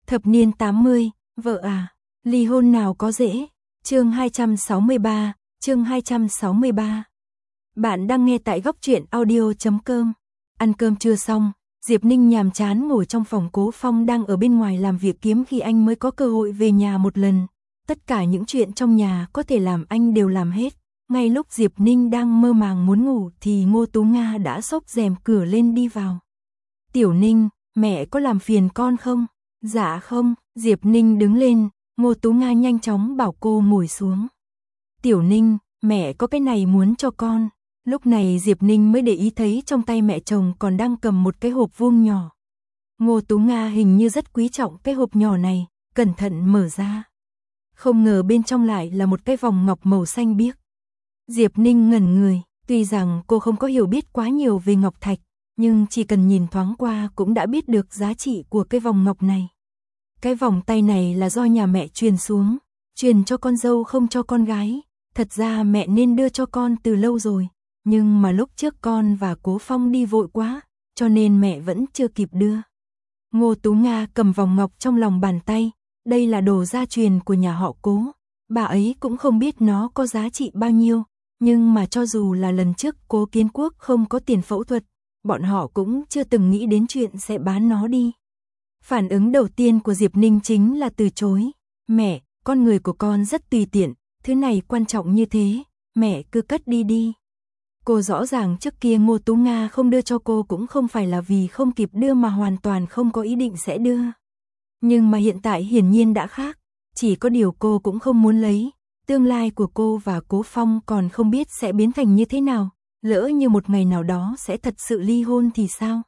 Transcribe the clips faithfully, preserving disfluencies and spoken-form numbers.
Thập niên tám mươi, vợ à, ly hôn nào có dễ. Chương hai trăm sáu mươi ba, chương hai trăm sáu mươi ba. Bạn đang nghe tại góc truyện audio chấm com. Ăn cơm trưa xong, Diệp Ninh nhàm chán ngồi trong phòng. Cố Phong đang ở bên ngoài làm việc kiếm khi anh mới có cơ hội về nhà một lần. Tất cả những chuyện trong nhà có thể làm anh đều làm hết. Ngay lúc Diệp Ninh đang mơ màng muốn ngủ thì Ngô Tú Nga đã xốc rèm cửa lên đi vào. Tiểu Ninh, mẹ có làm phiền con không? Dạ không. Diệp Ninh đứng lên, Ngô Tú Nga nhanh chóng bảo cô ngồi xuống. Tiểu Ninh, mẹ có cái này muốn cho con. Lúc này Diệp Ninh mới để ý thấy trong tay mẹ chồng còn đang cầm một cái hộp vuông nhỏ. Ngô Tú Nga hình như rất quý trọng cái hộp nhỏ này, cẩn thận mở ra. Không ngờ bên trong lại là một cái vòng ngọc màu xanh biếc. Diệp Ninh ngẩn người, tuy rằng cô không có hiểu biết quá nhiều về ngọc thạch, nhưng chỉ cần nhìn thoáng qua cũng đã biết được giá trị của cái vòng ngọc này. Cái vòng tay này là do nhà mẹ truyền xuống, truyền cho con dâu không cho con gái. Thật ra mẹ nên đưa cho con từ lâu rồi, nhưng mà lúc trước con và Cố Phong đi vội quá, cho nên mẹ vẫn chưa kịp đưa. Ngô Tú Nga cầm vòng ngọc trong lòng bàn tay, đây là đồ gia truyền của nhà họ Cố. Bà ấy cũng không biết nó có giá trị bao nhiêu, nhưng mà cho dù là lần trước Cố Kiến Quốc không có tiền phẫu thuật, bọn họ cũng chưa từng nghĩ đến chuyện sẽ bán nó đi. Phản ứng đầu tiên của Diệp Ninh chính là từ chối. Mẹ, con người của con rất tùy tiện, thứ này quan trọng như thế, mẹ cứ cất đi đi. Cô rõ ràng trước kia Ngô Tú Nga không đưa cho cô cũng không phải là vì không kịp đưa mà hoàn toàn không có ý định sẽ đưa. Nhưng mà hiện tại hiển nhiên đã khác, chỉ có điều cô cũng không muốn lấy. Tương lai của cô và Cố Phong còn không biết sẽ biến thành như thế nào, lỡ như một ngày nào đó sẽ thật sự ly hôn thì sao?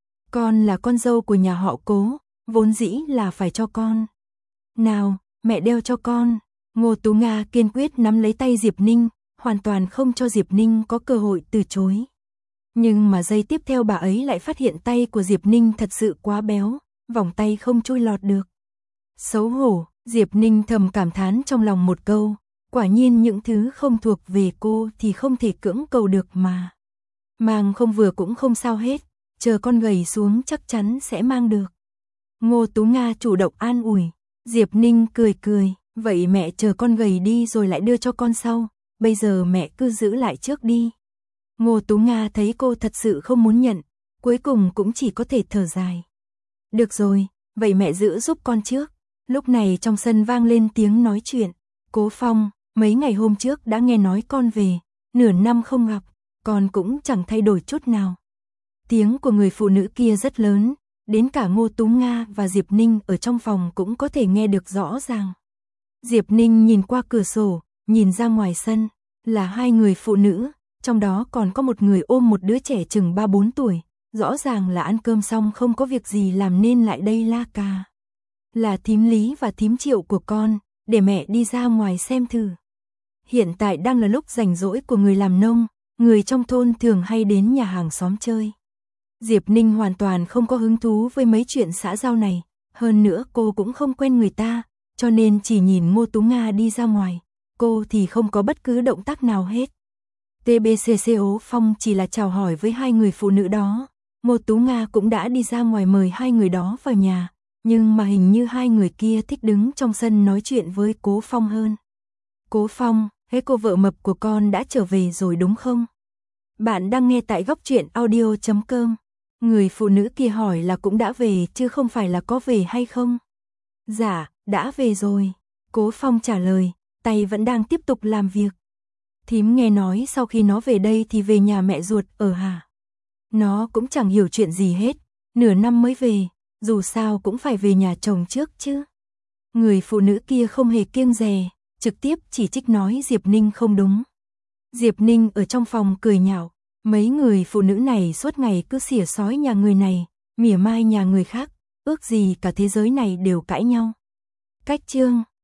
Con là con dâu của nhà họ Cố, vốn dĩ là phải cho con. Nào, mẹ đeo cho con. Ngô Tú Nga kiên quyết nắm lấy tay Diệp Ninh, hoàn toàn không cho Diệp Ninh có cơ hội từ chối. Nhưng mà giây tiếp theo bà ấy lại phát hiện tay của Diệp Ninh thật sự quá béo, vòng tay không chui lọt được. Xấu hổ, Diệp Ninh thầm cảm thán trong lòng một câu, quả nhiên những thứ không thuộc về cô thì không thể cưỡng cầu được mà. Mang không vừa cũng không sao hết, chờ con gầy xuống chắc chắn sẽ mang được. Ngô Tú Nga chủ động an ủi. Diệp Ninh cười cười, vậy mẹ chờ con gầy đi rồi lại đưa cho con sau, bây giờ mẹ cứ giữ lại trước đi. Ngô Tú Nga thấy cô thật sự không muốn nhận, cuối cùng cũng chỉ có thể thở dài. Được rồi, vậy mẹ giữ giúp con trước. Lúc này trong sân vang lên tiếng nói chuyện. Cố Phong, mấy ngày hôm trước đã nghe nói con về, nửa năm không gặp, con cũng chẳng thay đổi chút nào. Tiếng của người phụ nữ kia rất lớn, đến cả Ngô Tú Nga và Diệp Ninh ở trong phòng cũng có thể nghe được rõ ràng. Diệp Ninh nhìn qua cửa sổ, nhìn ra ngoài sân, là hai người phụ nữ, trong đó còn có một người ôm một đứa trẻ chừng ba bốn tuổi, rõ ràng là ăn cơm xong không có việc gì làm nên lại đây la cà. Là thím Lý và thím Triệu của con, để mẹ đi ra ngoài xem thử. Hiện tại đang là lúc rảnh rỗi của người làm nông, người trong thôn thường hay đến nhà hàng xóm chơi. Diệp Ninh hoàn toàn không có hứng thú với mấy chuyện xã giao này, hơn nữa cô cũng không quen người ta, cho nên chỉ nhìn Ngô Tú Nga đi ra ngoài, cô thì không có bất cứ động tác nào hết. tê bê xê Cố Phong chỉ là chào hỏi với hai người phụ nữ đó, Ngô Tú Nga cũng đã đi ra ngoài mời hai người đó vào nhà, nhưng mà hình như hai người kia thích đứng trong sân nói chuyện với Cố Phong hơn. Cố Phong, thế cô vợ mập của con đã trở về rồi đúng không? Bạn đang nghe tại góc truyện audio chấm com. Người phụ nữ kia hỏi là cũng đã về chứ không phải là có về hay không. Dạ, đã về rồi. Cố Phong trả lời, tay vẫn đang tiếp tục làm việc. Thím nghe nói sau khi nó về đây thì về nhà mẹ ruột ở hả? Nó cũng chẳng hiểu chuyện gì hết, nửa năm mới về, dù sao cũng phải về nhà chồng trước chứ. Người phụ nữ kia không hề kiêng dè, trực tiếp chỉ trích nói Diệp Ninh không đúng. Diệp Ninh ở trong phòng cười nhạo, mấy người phụ nữ này suốt ngày cứ xỉa xói nhà người này, mỉa mai nhà người khác, ước gì cả thế giới này đều cãi nhau. Cách chương